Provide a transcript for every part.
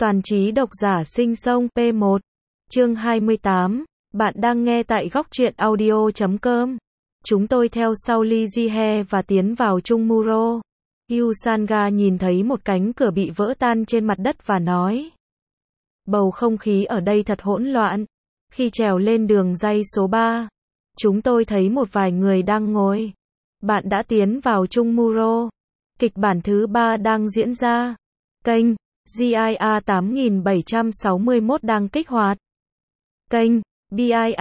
Toàn trí độc giả sinh sông P1. Chương 28. Bạn đang nghe tại góc truyện audio.com. Chúng tôi theo sau Lee Ji-hye và tiến vào Chung Muro. Yu Sanga nhìn thấy một cánh cửa bị vỡ tan trên mặt đất và nói. Bầu không khí ở đây thật hỗn loạn. Khi trèo lên đường ray số 3, chúng tôi thấy một vài người đang ngồi. Bạn đã tiến vào Chung Muro. Kịch bản thứ 3 đang diễn ra. Kênh GIA 8761 đang kích hoạt. Kênh BIA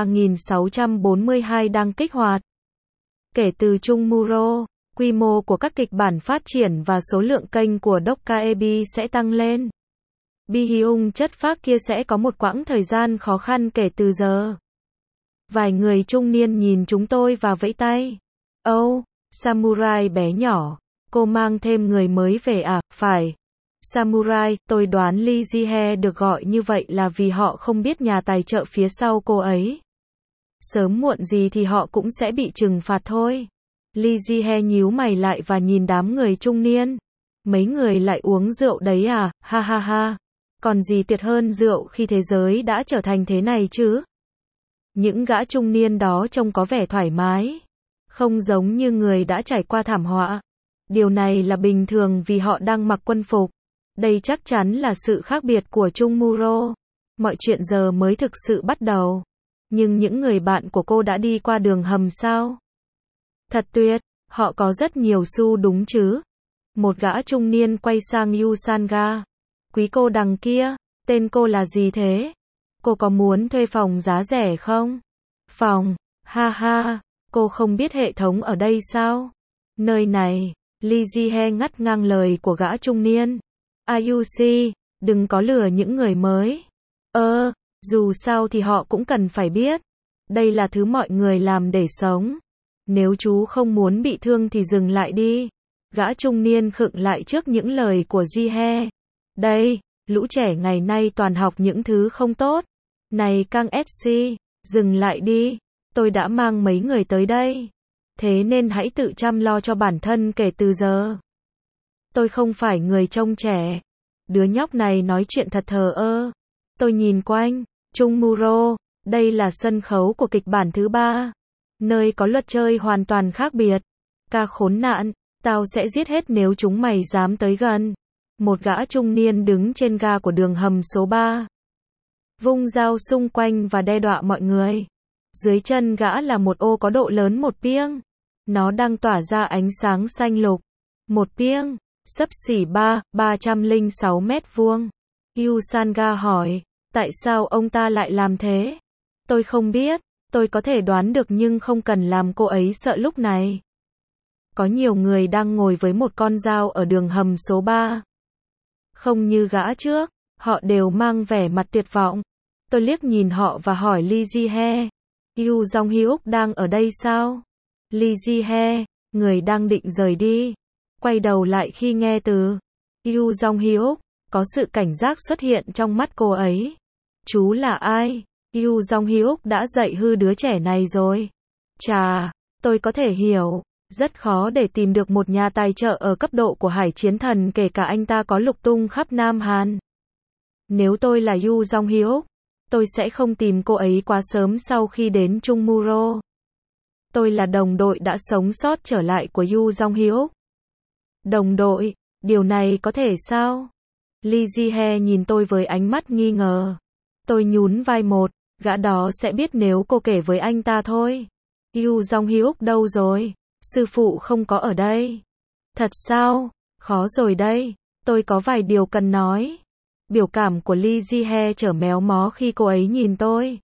3642 đang kích hoạt. Kể từ Chung Muro, quy mô của các kịch bản phát triển và số lượng kênh của Dokkaebi sẽ tăng lên. Bi Hyung chất phác kia sẽ có một quãng thời gian khó khăn kể từ giờ. Vài người trung niên nhìn chúng tôi và vẫy tay. Oh, Samurai bé nhỏ, cô mang thêm người mới về à? Phải. Samurai, tôi đoán Lee Ji-hye được gọi như vậy là vì họ không biết nhà tài trợ phía sau cô ấy. Sớm muộn gì thì họ cũng sẽ bị trừng phạt thôi. Lee Ji-hye nhíu mày lại và nhìn đám người trung niên. Mấy người lại uống rượu đấy à? Ha ha ha. Còn gì tuyệt hơn rượu khi thế giới đã trở thành thế này chứ? Những gã trung niên đó trông có vẻ thoải mái. Không giống như người đã trải qua thảm họa. Điều này là bình thường vì họ đang mặc quân phục. Đây chắc chắn là sự khác biệt của Chung Muro. Mọi chuyện giờ mới thực sự bắt đầu. Nhưng những người bạn của cô đã đi qua đường hầm sao? Thật tuyệt, họ có rất nhiều xu đúng chứ? Một gã trung niên quay sang Yu Sanga. Quý cô đằng kia, tên cô là gì thế? Cô có muốn thuê phòng giá rẻ không? Phòng, ha ha, cô không biết hệ thống ở đây sao? Nơi này, Lee Ji-hye ngắt ngang lời của gã trung niên. Ayushi, đừng có lừa những người mới. Dù sao thì họ cũng cần phải biết. Đây là thứ mọi người làm để sống. Nếu chú không muốn bị thương thì dừng lại đi. Gã trung niên khựng lại trước những lời của Ji-hye. Đây, lũ trẻ ngày nay toàn học những thứ không tốt. Này Kang SC, dừng lại đi. Tôi đã mang mấy người tới đây. Thế nên hãy tự chăm lo cho bản thân kể từ giờ. Tôi không phải người trông trẻ. Đứa nhóc này nói chuyện thật thờ ơ. Tôi nhìn quanh, Chung Muro, đây là sân khấu của kịch bản thứ 3. Nơi có luật chơi hoàn toàn khác biệt. Ca khốn nạn, tao sẽ giết hết nếu chúng mày dám tới gần. Một gã trung niên đứng trên ga của đường hầm số 3. Vung dao xung quanh và đe dọa mọi người. Dưới chân gã là một ô có độ lớn một piêng. Nó đang tỏa ra ánh sáng xanh lục. Một piêng, xấp xỉ 306 mét vuông. Yu Sanga hỏi, tại sao ông ta lại làm thế? Tôi không biết, tôi có thể đoán được nhưng không cần làm cô ấy sợ lúc này. Có nhiều người đang ngồi với một con dao ở đường hầm số 3. Không như gã trước, họ đều mang vẻ mặt tuyệt vọng. Tôi liếc nhìn họ và hỏi Lee Ji-hye, Yu Jong-hyuk đang ở đây sao? Lee Ji-hye, người đang định rời đi, quay đầu lại khi nghe từ Yu Jong-hyuk, có sự cảnh giác xuất hiện trong mắt cô ấy. Chú là ai? Yu Jong-hyuk đã dạy hư đứa trẻ này rồi. Chà, tôi có thể hiểu. Rất khó để tìm được một nhà tài trợ ở cấp độ của Hải Chiến Thần kể cả anh ta có lục tung khắp Nam Hàn. Nếu tôi là Yu Jong-hyuk, tôi sẽ không tìm cô ấy quá sớm sau khi đến Chung Muro. Tôi là đồng đội đã sống sót trở lại của Yu Jong-hyuk. Đồng đội, điều này có thể sao? Lee Ji-hye nhìn tôi với ánh mắt nghi ngờ. Tôi nhún vai một, gã đó sẽ biết nếu cô kể với anh ta thôi. Yu Jong-hyuk đâu rồi? Sư phụ không có ở đây. Thật sao? Khó rồi đây. Tôi có vài điều cần nói. Biểu cảm của Lee Ji-hye trở méo mó khi cô ấy nhìn tôi.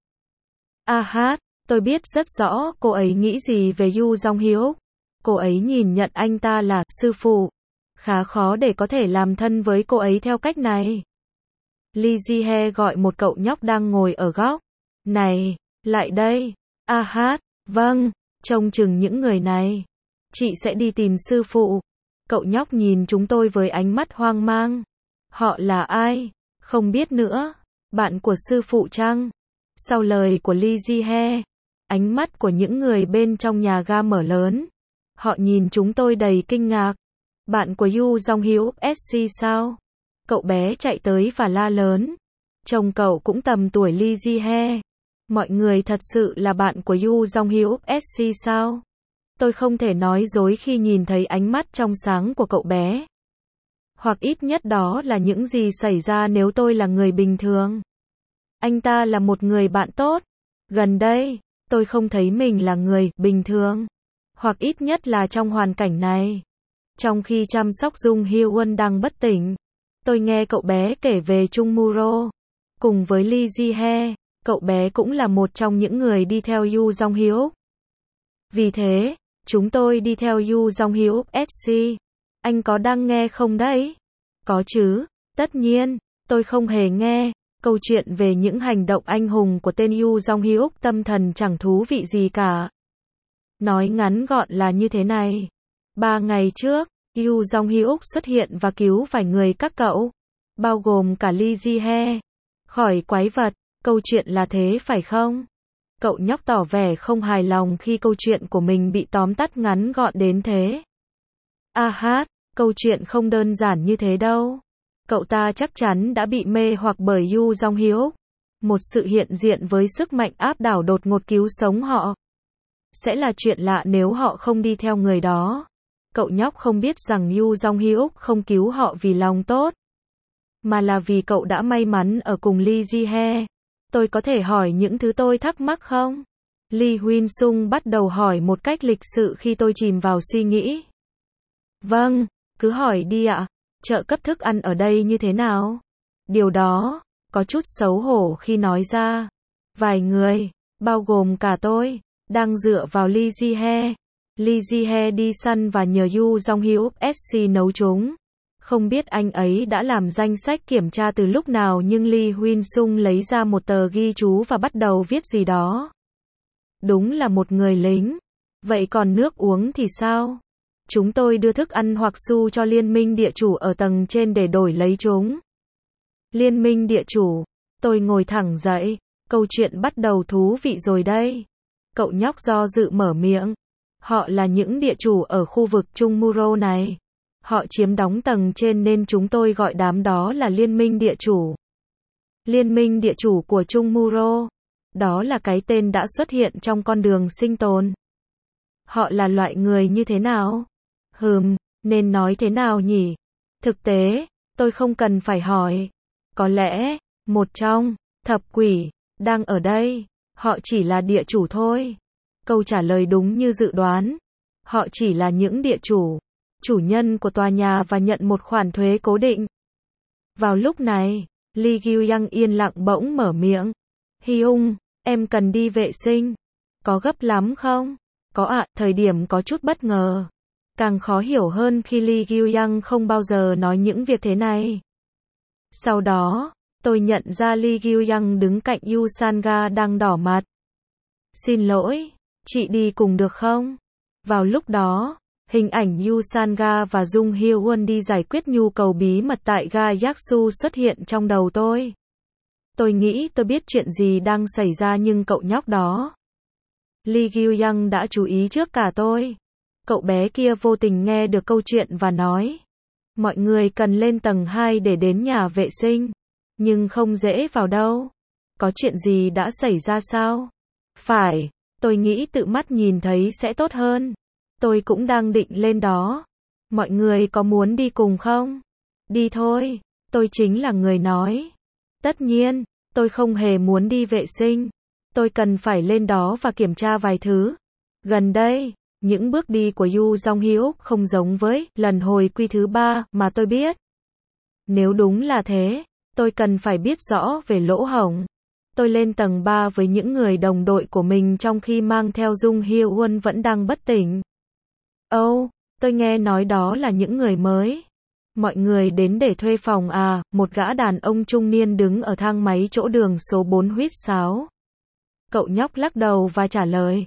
Tôi biết rất rõ cô ấy nghĩ gì về Yu Jong-hyuk. Cô ấy nhìn nhận anh ta là sư phụ. Khá khó để có thể làm thân với cô ấy theo cách này. Lee Ji-hye gọi một cậu nhóc đang ngồi ở góc. Này, lại đây. Vâng, trông chừng những người này. Chị sẽ đi tìm sư phụ. Cậu nhóc nhìn chúng tôi với ánh mắt hoang mang. Họ là ai? Không biết nữa. Bạn của sư phụ chăng? Sau lời của Lee Ji-hye, ánh mắt của những người bên trong nhà ga mở lớn. Họ nhìn chúng tôi đầy kinh ngạc. Bạn của Yu Jong-hyuk SC sao? Cậu bé chạy tới và la lớn. Trông cậu cũng tầm tuổi Lee Ji-hye. Mọi người thật sự là bạn của Yoo Jong-hyuk SC sao? Tôi không thể nói dối khi nhìn thấy ánh mắt trong sáng của cậu bé. Hoặc ít nhất đó là những gì xảy ra nếu tôi là người bình thường. Anh ta là một người bạn tốt. Gần đây, tôi không thấy mình là người bình thường. Hoặc ít nhất là trong hoàn cảnh này. Trong khi chăm sóc Jung Hyo-won đang bất tỉnh, tôi nghe cậu bé kể về Chung Muro. Cùng với Lee Ji-hye, cậu bé cũng là một trong những người đi theo Yoo Jong-hyuk. Vì thế, chúng tôi đi theo Yoo Jong-hyuk SC. Anh có đang nghe không đấy? Có chứ, tất nhiên, tôi không hề nghe. Câu chuyện về những hành động anh hùng của tên Yoo Jong-hyuk tâm thần chẳng thú vị gì cả. Nói ngắn gọn là như thế này. 3 ngày trước, Yoo Jong-hyuk xuất hiện và cứu vài người các cậu, bao gồm cả Lee Ji-hye, khỏi quái vật. Câu chuyện là thế phải không? Cậu nhóc tỏ vẻ không hài lòng khi câu chuyện của mình bị tóm tắt ngắn gọn đến thế. Câu chuyện không đơn giản như thế đâu. Cậu ta chắc chắn đã bị mê hoặc bởi Yoo Jong-hyuk. Một sự hiện diện với sức mạnh áp đảo đột ngột cứu sống họ. Sẽ là chuyện lạ nếu họ không đi theo người đó. Cậu nhóc không biết rằng Yoo Jong-hyuk không cứu họ vì lòng tốt, mà là vì cậu đã may mắn ở cùng Lee Ji-hye. Tôi có thể hỏi những thứ tôi thắc mắc không? Lee Huynh-sung bắt đầu hỏi một cách lịch sự khi tôi chìm vào suy nghĩ. Vâng, cứ hỏi đi ạ. Trợ cấp thức ăn ở đây như thế nào? Điều đó, có chút xấu hổ khi nói ra. Vài người, bao gồm cả tôi, đang dựa vào Lee Ji-hye. Lee Ji-hye đi săn và nhờ Yoo Jong-hyuk SC nấu chúng. Không biết anh ấy đã làm danh sách kiểm tra từ lúc nào nhưng Lee Huynh-sung lấy ra một tờ ghi chú và bắt đầu viết gì đó. Đúng là một người lính. Vậy còn nước uống thì sao? Chúng tôi đưa thức ăn hoặc xu cho liên minh địa chủ ở tầng trên để đổi lấy chúng. Liên minh địa chủ. Tôi ngồi thẳng dậy. Câu chuyện bắt đầu thú vị rồi đây. Cậu nhóc do dự mở miệng. Họ là những địa chủ ở khu vực Chung Muro này. Họ chiếm đóng tầng trên nên chúng tôi gọi đám đó là liên minh địa chủ. Liên minh địa chủ của Chung Muro. Đó là cái tên đã xuất hiện trong con đường sinh tồn. Họ là loại người như thế nào? Nên nói thế nào nhỉ? Thực tế, tôi không cần phải hỏi. Có lẽ, một trong thập quỷ đang ở đây. Họ chỉ là địa chủ thôi. Câu trả lời đúng như dự đoán. Họ chỉ là những địa chủ, chủ nhân của tòa nhà và nhận một khoản thuế cố định. Vào lúc này, Lee Gyu-young yên lặng bỗng mở miệng. Hyung, em cần đi vệ sinh. Có gấp lắm không? Có ạ, thời điểm có chút bất ngờ. Càng khó hiểu hơn khi Lee Gyu-young không bao giờ nói những việc thế này. Sau đó, tôi nhận ra Lee Gyu-young đứng cạnh Yoo Sang-ga đang đỏ mặt. Xin lỗi, chị đi cùng được không? Vào lúc đó, hình ảnh Yoo Sang-ga và Jung Hyo-won đi giải quyết nhu cầu bí mật tại ga Yaksu xuất hiện trong đầu tôi. Tôi nghĩ tôi biết chuyện gì đang xảy ra nhưng cậu nhóc đó, Lee Gyu-young đã chú ý trước cả tôi. Cậu bé kia vô tình nghe được câu chuyện và nói. Mọi người cần lên tầng 2 để đến nhà vệ sinh. Nhưng không dễ vào đâu. Có chuyện gì đã xảy ra sao? Phải, tôi nghĩ tự mắt nhìn thấy sẽ tốt hơn. Tôi cũng đang định lên đó. Mọi người có muốn đi cùng không? Đi thôi, tôi chính là người nói. Tất nhiên, tôi không hề muốn đi vệ sinh. Tôi cần phải lên đó và kiểm tra vài thứ. Gần đây, những bước đi của Yoo Jong-hyuk không giống với lần hồi quy thứ 3 mà tôi biết. Nếu đúng là thế, tôi cần phải biết rõ về lỗ hổng. Tôi lên tầng 3 với những người đồng đội của mình trong khi mang theo Jung Hyo-won vẫn đang bất tỉnh. Tôi nghe nói đó là những người mới. Mọi người đến để thuê phòng à? Một gã đàn ông trung niên đứng ở thang máy chỗ đường số 4 huýt sáo. Cậu nhóc lắc đầu và trả lời.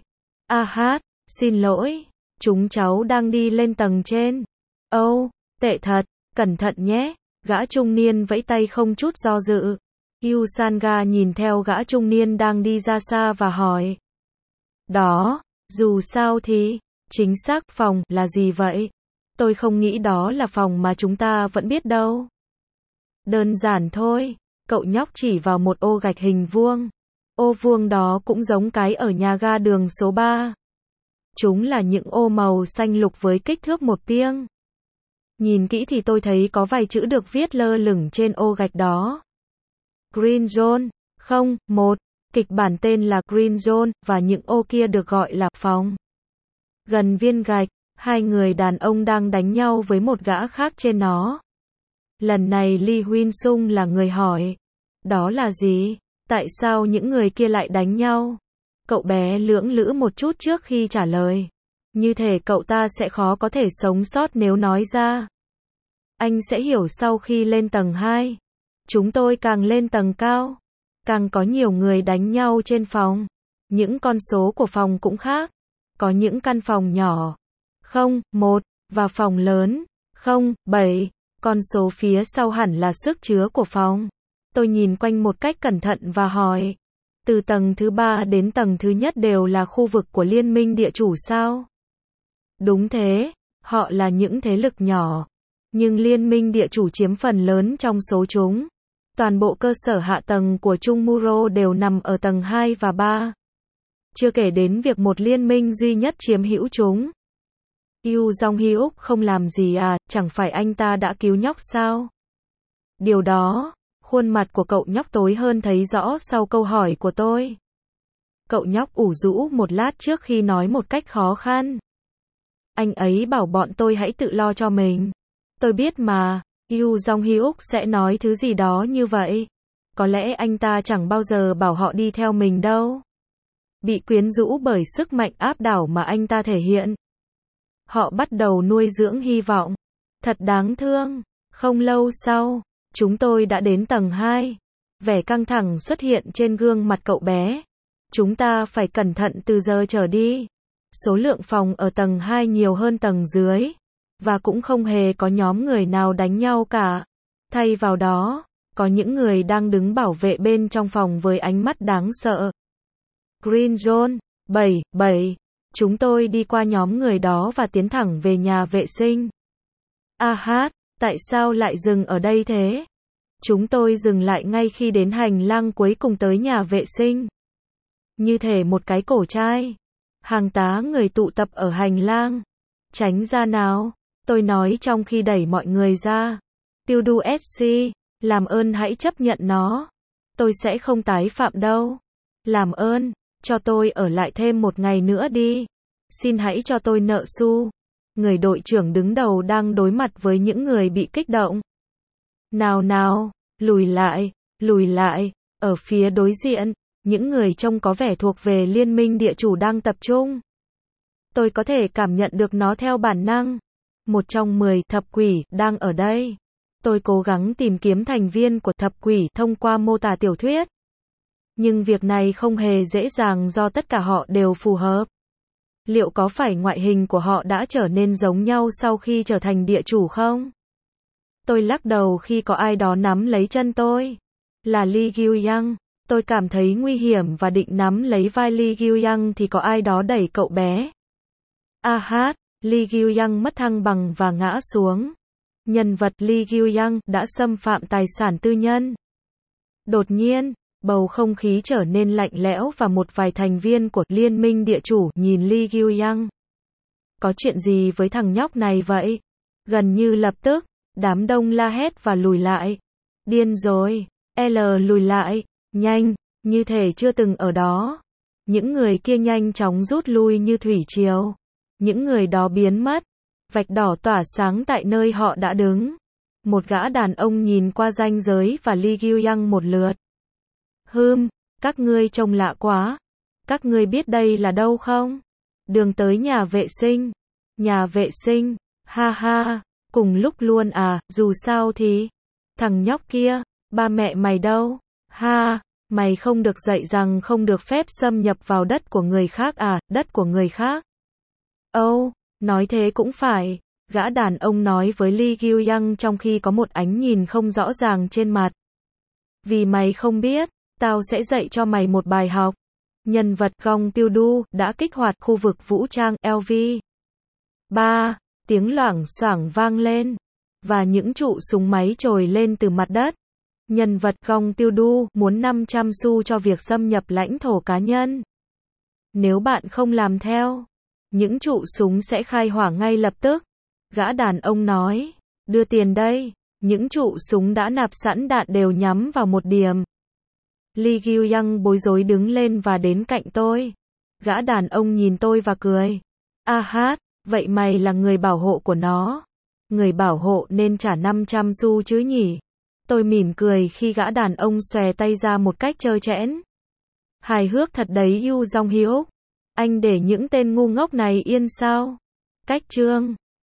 Xin lỗi, chúng cháu đang đi lên tầng trên. Tệ thật, cẩn thận nhé. Gã trung niên vẫy tay không chút do dự. Yoo Sang-ga nhìn theo gã trung niên đang đi ra xa và hỏi. Đó, dù sao thì, chính xác phòng là gì vậy? Tôi không nghĩ đó là phòng mà chúng ta vẫn biết đâu. Đơn giản thôi. Cậu nhóc chỉ vào một ô gạch hình vuông. Ô vuông đó cũng giống cái ở nhà ga đường số 3. Chúng là những ô màu xanh lục với kích thước một piêng. Nhìn kỹ thì tôi thấy có vài chữ được viết lơ lửng trên ô gạch đó. Green Zone. Không, một. Kịch bản tên là Green Zone, và những ô kia được gọi là phòng. Gần viên gạch, hai người đàn ông đang đánh nhau với một gã khác trên nó. Lần này Lee Huynh Sung là người hỏi. Đó là gì? Tại sao những người kia lại đánh nhau? Cậu bé lưỡng lữ một chút trước khi trả lời. Như thể cậu ta sẽ khó có thể sống sót nếu nói ra. Anh sẽ hiểu sau khi lên tầng 2. Chúng tôi càng lên tầng cao, càng có nhiều người đánh nhau trên phòng. Những con số của phòng cũng khác. Có những căn phòng nhỏ, 0, 1, và phòng lớn, 0, 7. Con số phía sau hẳn là sức chứa của phòng. Tôi nhìn quanh một cách cẩn thận và hỏi. Từ tầng thứ 3 đến tầng thứ nhất đều là khu vực của Liên minh địa chủ sao? Đúng thế, họ là những thế lực nhỏ. Nhưng Liên minh địa chủ chiếm phần lớn trong số chúng. Toàn bộ cơ sở hạ tầng của Chungmuro đều nằm ở tầng 2 và 3. Chưa kể đến việc một liên minh duy nhất chiếm hữu chúng. Yu Jong-hyuk không làm gì à, chẳng phải anh ta đã cứu nhóc sao? Điều đó, khuôn mặt của cậu nhóc tối hơn thấy rõ sau câu hỏi của tôi. Cậu nhóc ủ rũ một lát trước khi nói một cách khó khăn. Anh ấy bảo bọn tôi hãy tự lo cho mình. Tôi biết mà, Yu Jong-hyuk sẽ nói thứ gì đó như vậy. Có lẽ anh ta chẳng bao giờ bảo họ đi theo mình đâu. Bị quyến rũ bởi sức mạnh áp đảo mà anh ta thể hiện. Họ bắt đầu nuôi dưỡng hy vọng. Thật đáng thương. Không lâu sau, chúng tôi đã đến tầng 2. Vẻ căng thẳng xuất hiện trên gương mặt cậu bé. Chúng ta phải cẩn thận từ giờ trở đi. Số lượng phòng ở tầng 2 nhiều hơn tầng dưới. Và cũng không hề có nhóm người nào đánh nhau cả. Thay vào đó, có những người đang đứng bảo vệ bên trong phòng với ánh mắt đáng sợ. Green Zone, 7. Chúng tôi đi qua nhóm người đó và tiến thẳng về nhà vệ sinh. Tại sao lại dừng ở đây thế? Chúng tôi dừng lại ngay khi đến hành lang cuối cùng tới nhà vệ sinh. Như thể một cái cổ trai. Hàng tá người tụ tập ở hành lang. Tránh ra nào, tôi nói trong khi đẩy mọi người ra. Pildu SC, làm ơn hãy chấp nhận nó. Tôi sẽ không tái phạm đâu. Làm ơn, cho tôi ở lại thêm một ngày nữa đi. Xin hãy cho tôi nợ xu. Người đội trưởng đứng đầu đang đối mặt với những người bị kích động. Nào, lùi lại, ở phía đối diện, những người trông có vẻ thuộc về liên minh địa chủ đang tập trung. Tôi có thể cảm nhận được nó theo bản năng. Một trong 10 thập quỷ đang ở đây. Tôi cố gắng tìm kiếm thành viên của thập quỷ thông qua mô tả tiểu thuyết. Nhưng việc này không hề dễ dàng do tất cả họ đều phù hợp. Liệu có phải ngoại hình của họ đã trở nên giống nhau sau khi trở thành địa chủ không? Tôi lắc đầu khi có ai đó nắm lấy chân tôi. Là Lee Gyu-young. Tôi cảm thấy nguy hiểm và định nắm lấy vai Lee Gyu-young thì có ai đó đẩy cậu bé. Lee Gyu-young mất thăng bằng và ngã xuống. Nhân vật Lee Gyu-young đã xâm phạm tài sản tư nhân. Đột nhiên, bầu không khí trở nên lạnh lẽo và một vài thành viên của Liên minh địa chủ nhìn Lee Gyu-young. Có chuyện gì với thằng nhóc này vậy? Gần như lập tức, đám đông la hét và lùi lại. Điên rồi, lùi lại, nhanh, như thể chưa từng ở đó. Những người kia nhanh chóng rút lui như thủy triều. Những người đó biến mất. Vạch đỏ tỏa sáng tại nơi họ đã đứng. Một gã đàn ông nhìn qua ranh giới và Lee Gyu-young một lượt. Các ngươi trông lạ quá. Các ngươi biết đây là đâu không? Đường tới nhà vệ sinh. Nhà vệ sinh, cùng lúc luôn à, dù sao thì. Thằng nhóc kia, ba mẹ mày đâu? Mày không được dạy rằng không được phép xâm nhập vào đất của người khác à, đất của người khác. Nói thế cũng phải, gã đàn ông nói với Lee Gyu-young trong khi có một ánh nhìn không rõ ràng trên mặt. Vì mày không biết, tao sẽ dạy cho mày một bài học. Nhân vật Gong Pildu đã kích hoạt khu vực vũ trang LV. Tiếng loảng xoảng vang lên. và những trụ súng máy trồi lên từ mặt đất. Nhân vật Gong Tiêu-du muốn 500 xu cho việc xâm nhập lãnh thổ cá nhân. Nếu bạn không làm theo, những trụ súng sẽ khai hỏa ngay lập tức. Gã đàn ông nói, đưa tiền đây. Những trụ súng đã nạp sẵn đạn đều nhắm vào một điểm. Lee Gyu-young bối rối đứng lên và đến cạnh tôi. Gã đàn ông nhìn tôi và cười. A hát, vậy mày là người bảo hộ của nó. Người bảo hộ nên trả 500 xu chứ nhỉ? Tôi mỉm cười khi gã đàn ông xòe tay ra một cách trơ trẽn. Hài hước thật đấy Yu Jong Hyuk. Anh để những tên ngu ngốc này yên sao? Cách chương